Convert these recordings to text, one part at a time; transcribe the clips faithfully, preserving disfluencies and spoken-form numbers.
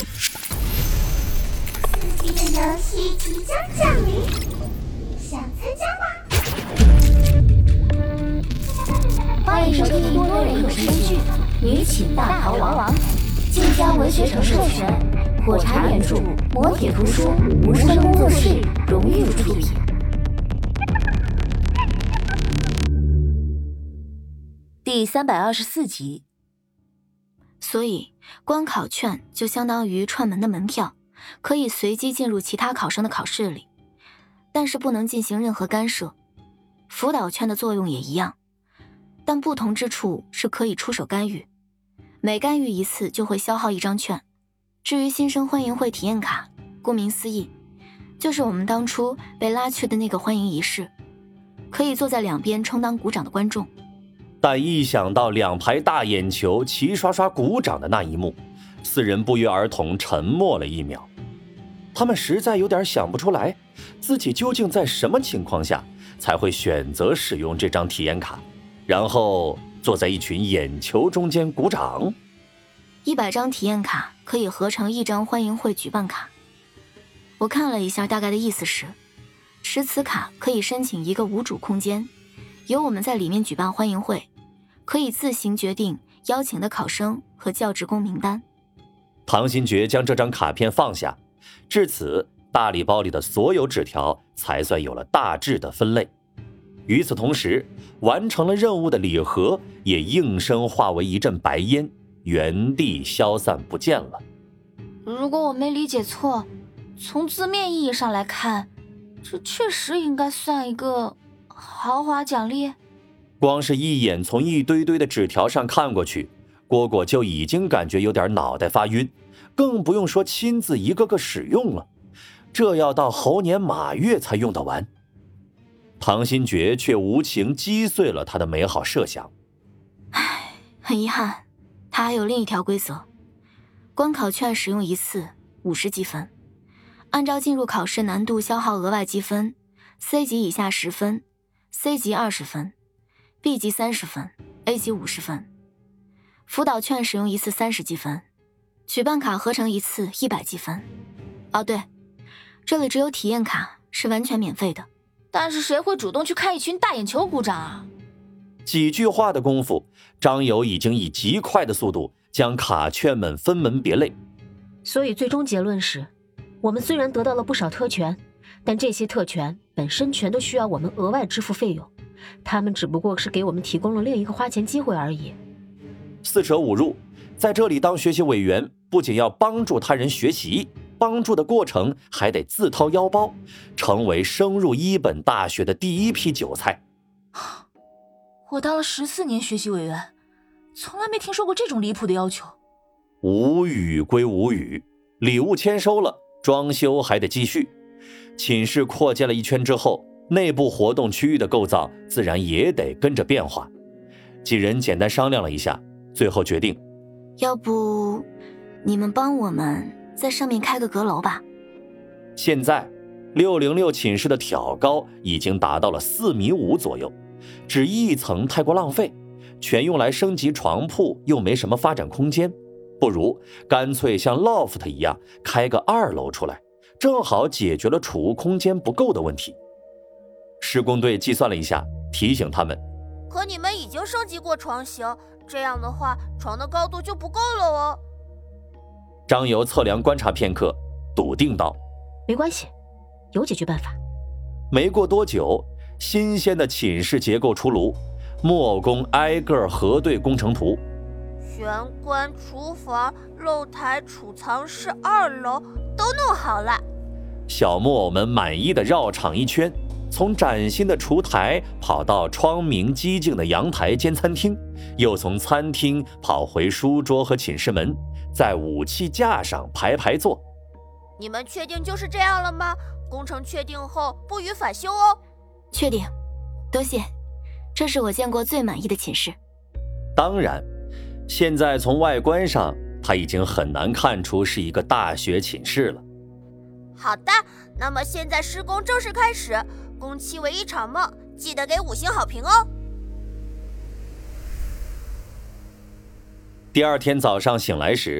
刺激的游戏即将降临，想参加吗？ 欢迎收听多人有声剧《女寝大逃亡》，晋江文学城授权，火柴原著，磨铁图书，无声工作室荣誉出品。第三百二十四集。所以关考券就相当于串门的门票，可以随机进入其他考生的考试里，但是不能进行任何干涉。辅导券的作用也一样，但不同之处是可以出手干预，每干预一次就会消耗一张券。至于新生欢迎会体验卡，顾名思义，就是我们当初被拉去的那个欢迎仪式，可以坐在两边充当鼓掌的观众。 但一想到两排大眼球齐刷刷鼓掌的那一幕，四人不约而同沉默了一秒。他们实在有点想不出来，自己究竟在什么情况下才会选择使用这张体验卡，然后坐在一群眼球中间鼓掌。 一百张体验卡可以合成一张欢迎会举办卡。我看了一下，大概的意思是，持此卡可以申请一个无主空间，由我们在里面举办欢迎会，可以自行决定邀请的考生和教职工名单。 唐新觉将这张卡片放下，至此大礼包里的所有纸条才算有了大致的分类。与此同时，完成了任务的礼盒也应声化为一阵白烟，原地消散不见了。 如果我没理解错，从字面意义上来看，这确实应该算一个豪华奖励。 光是一眼从一堆堆的纸条上看过去，蝈蝈就已经感觉有点脑袋发晕，更不用说亲自一个个使用了，这要到猴年马月才用得完。唐新觉却无情击碎了他的美好设想。 唉，很遗憾，他还有另一条规则，关考券使用一次五十积分，按照进入考试难度消耗额外积分， C 级以下十分， C 级二十分， B 级三十分， A 级五十分。辅导券使用一次三十积分，举办卡合成一次一百积分。哦对，这里只有体验卡是完全免费的。 但是谁会主动去看一群大眼球鼓掌啊？ 几句话的功夫，张友已经以极快的速度将卡券们分门别类。 所以最终结论是，我们虽然得到了不少特权，但这些特权本身全都需要我们额外支付费用，他们只不过是给我们提供了另一个花钱机会而已。 四舍五入，在这里当学习委员，不仅要帮助他人学习，帮助的过程还得自掏腰包，成为升入一本大学的第一批韭菜。 我当了十四年学习委员，从来没听说过这种离谱的要求。 无语归无语，礼物签收了，装修还得继续。寝室扩建了一圈之后，内部活动区域的构造自然也得跟着变化。几人简单商量了一下，最后决定， 要不你们帮我们在上面开个阁楼吧。 现在六零六寝室的挑高已经达到了四米五左右，只一层太过浪费，全用来升级床铺又没什么发展空间，不如干脆像 loft 一样开个二楼出来，正好解决了储物空间不够的问题。施工队计算了一下，提醒他们， 可你们已经升级过床型，这样的话床的高度就不够了哦。 张游测量观察片刻，笃定道， 没关系，有解决办法。 没过多久，新鲜的寝室结构出炉，木偶工挨个核对工程图。 玄关、厨房、露台、储藏室二楼都弄好了。 小木偶们满意的绕场一圈，从崭新的厨台跑到窗明几净的阳台兼餐厅，又从餐厅跑回书桌和寝室门，在武器架上排排坐。 你们确定就是这样了吗？工程确定后不予返修哦。 确定，多谢，这是我见过最满意的寝室。 当然，现在从外观上他已经很难看出是一个大学寝室了。 好的，那么现在施工正式开始，工期为一场梦，记得给五星好评哦。 第二天早上醒来时，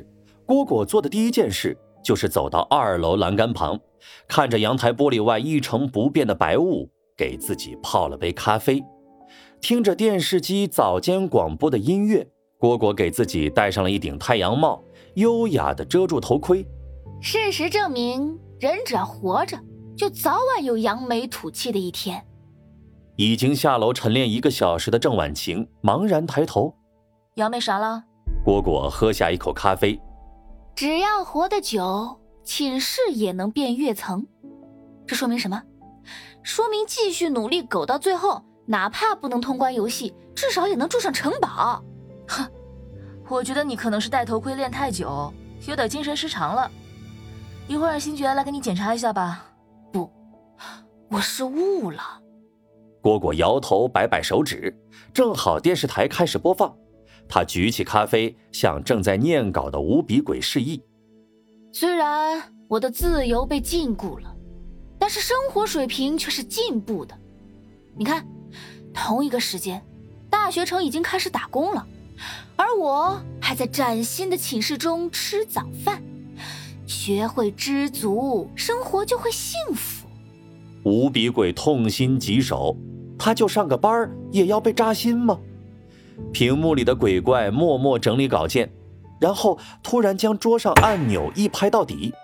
蝈蝈做的第一件事就是走到二楼栏杆旁，看着阳台玻璃外一成不变的白雾，给自己泡了杯咖啡，听着电视机早间广播的音乐，蝈蝈给自己戴上了一顶太阳帽，优雅地遮住头盔。 事实证明，人只要活着，就早晚有扬眉吐气的一天。 已经下楼晨练一个小时的郑婉晴茫然抬头， 扬眉啥了？ 蝈蝈喝下一口咖啡。 只要活得久，寝室也能变跃层。这说明什么？说明继续努力苟到最后，哪怕不能通关游戏，至少也能住上城堡。 哼，我觉得你可能是戴头盔练太久，有点精神失常了。一会儿星爵来给你检查一下吧。 不，我失误了。 蝈蝈摇头摆摆手指，正好电视台开始播放。他举起咖啡，向正在念稿的无比鬼示意。 虽然我的自由被禁锢了，但是生活水平却是进步的。你看，同一个时间，大学城已经开始打工了，而我还在崭新的寝室中吃早饭。学会知足，生活就会幸福。 无比鬼痛心疾首，他就上个班也要被扎心吗？屏幕里的鬼怪默默整理稿件，然后突然将桌上按钮一拍到底，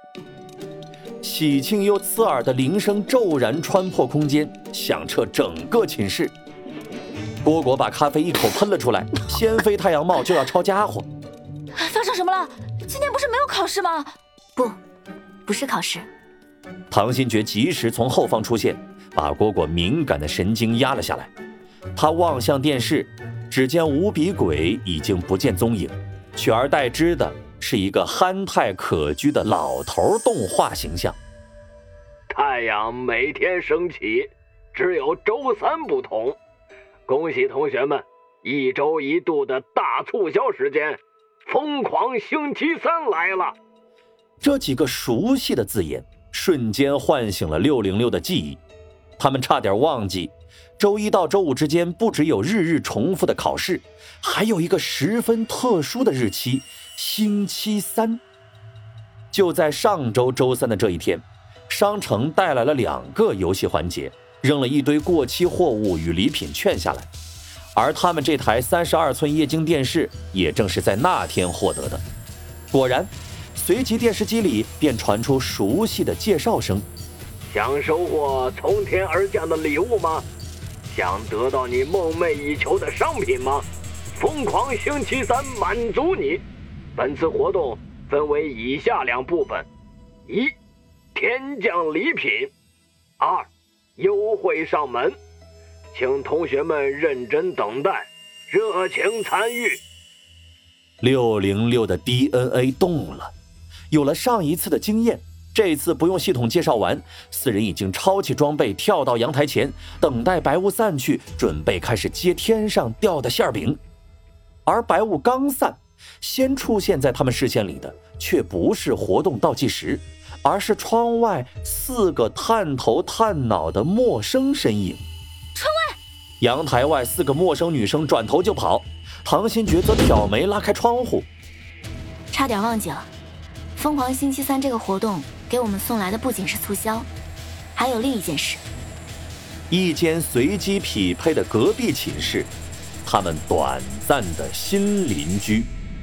喜庆又刺耳的铃声骤然穿破空间，响彻整个寝室。蝈蝈把咖啡一口喷了出来，掀飞太阳帽就要抄家伙。 发生什么了？今天不是没有考试吗？ 不，不是考试。 唐新觉及时从后方出现，把蝈蝈敏感的神经压了下来。他望向电视，只见无比鬼已经不见踪影，取而代之的是一个憨态可掬的老头动画形象。 太阳每天升起，只有周三不同。恭喜同学们，一周一度的大促销时间疯狂星期三来了。 这几个熟悉的字眼瞬间唤醒了六零六的记忆，他们差点忘记周一到周五之间不只有日日重复的考试，还有一个十分特殊的日期，星期三。就在上周周三的这一天，商城带来了两个游戏环节，扔了一堆过期货物与礼品券下来，而他们这台三十二寸液晶电视也正是在那天获得的。果然，随即电视机里便传出熟悉的介绍声。 想收获从天而降的礼物吗？想得到你梦寐以求的商品吗？疯狂星期三满足你。本次活动分为以下两部分：一、天降礼品；二、优惠上门。请同学们认真等待，热情参与。 六零六的 D N A 动了，有了上一次的经验，这次不用系统介绍完，四人已经抄起装备跳到阳台前，等待白雾散去，准备开始接天上掉的馅饼。而白雾刚散，先出现在他们视线里的却不是活动倒计时，而是窗外四个探头探脑的陌生身影。 窗外， 阳台外四个陌生女生转头就跑，唐新觉则挑眉拉开窗户。 差点忘记了，疯狂星期三这个活动给我们送来的不仅是促销，还有另一件事。 一间随机匹配的隔壁寝室，他们短暂的新邻居。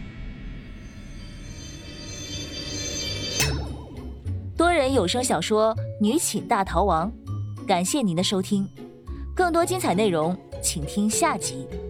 多人有声小说《女寝大逃亡》，感谢您的收听，更多精彩内容请听下集。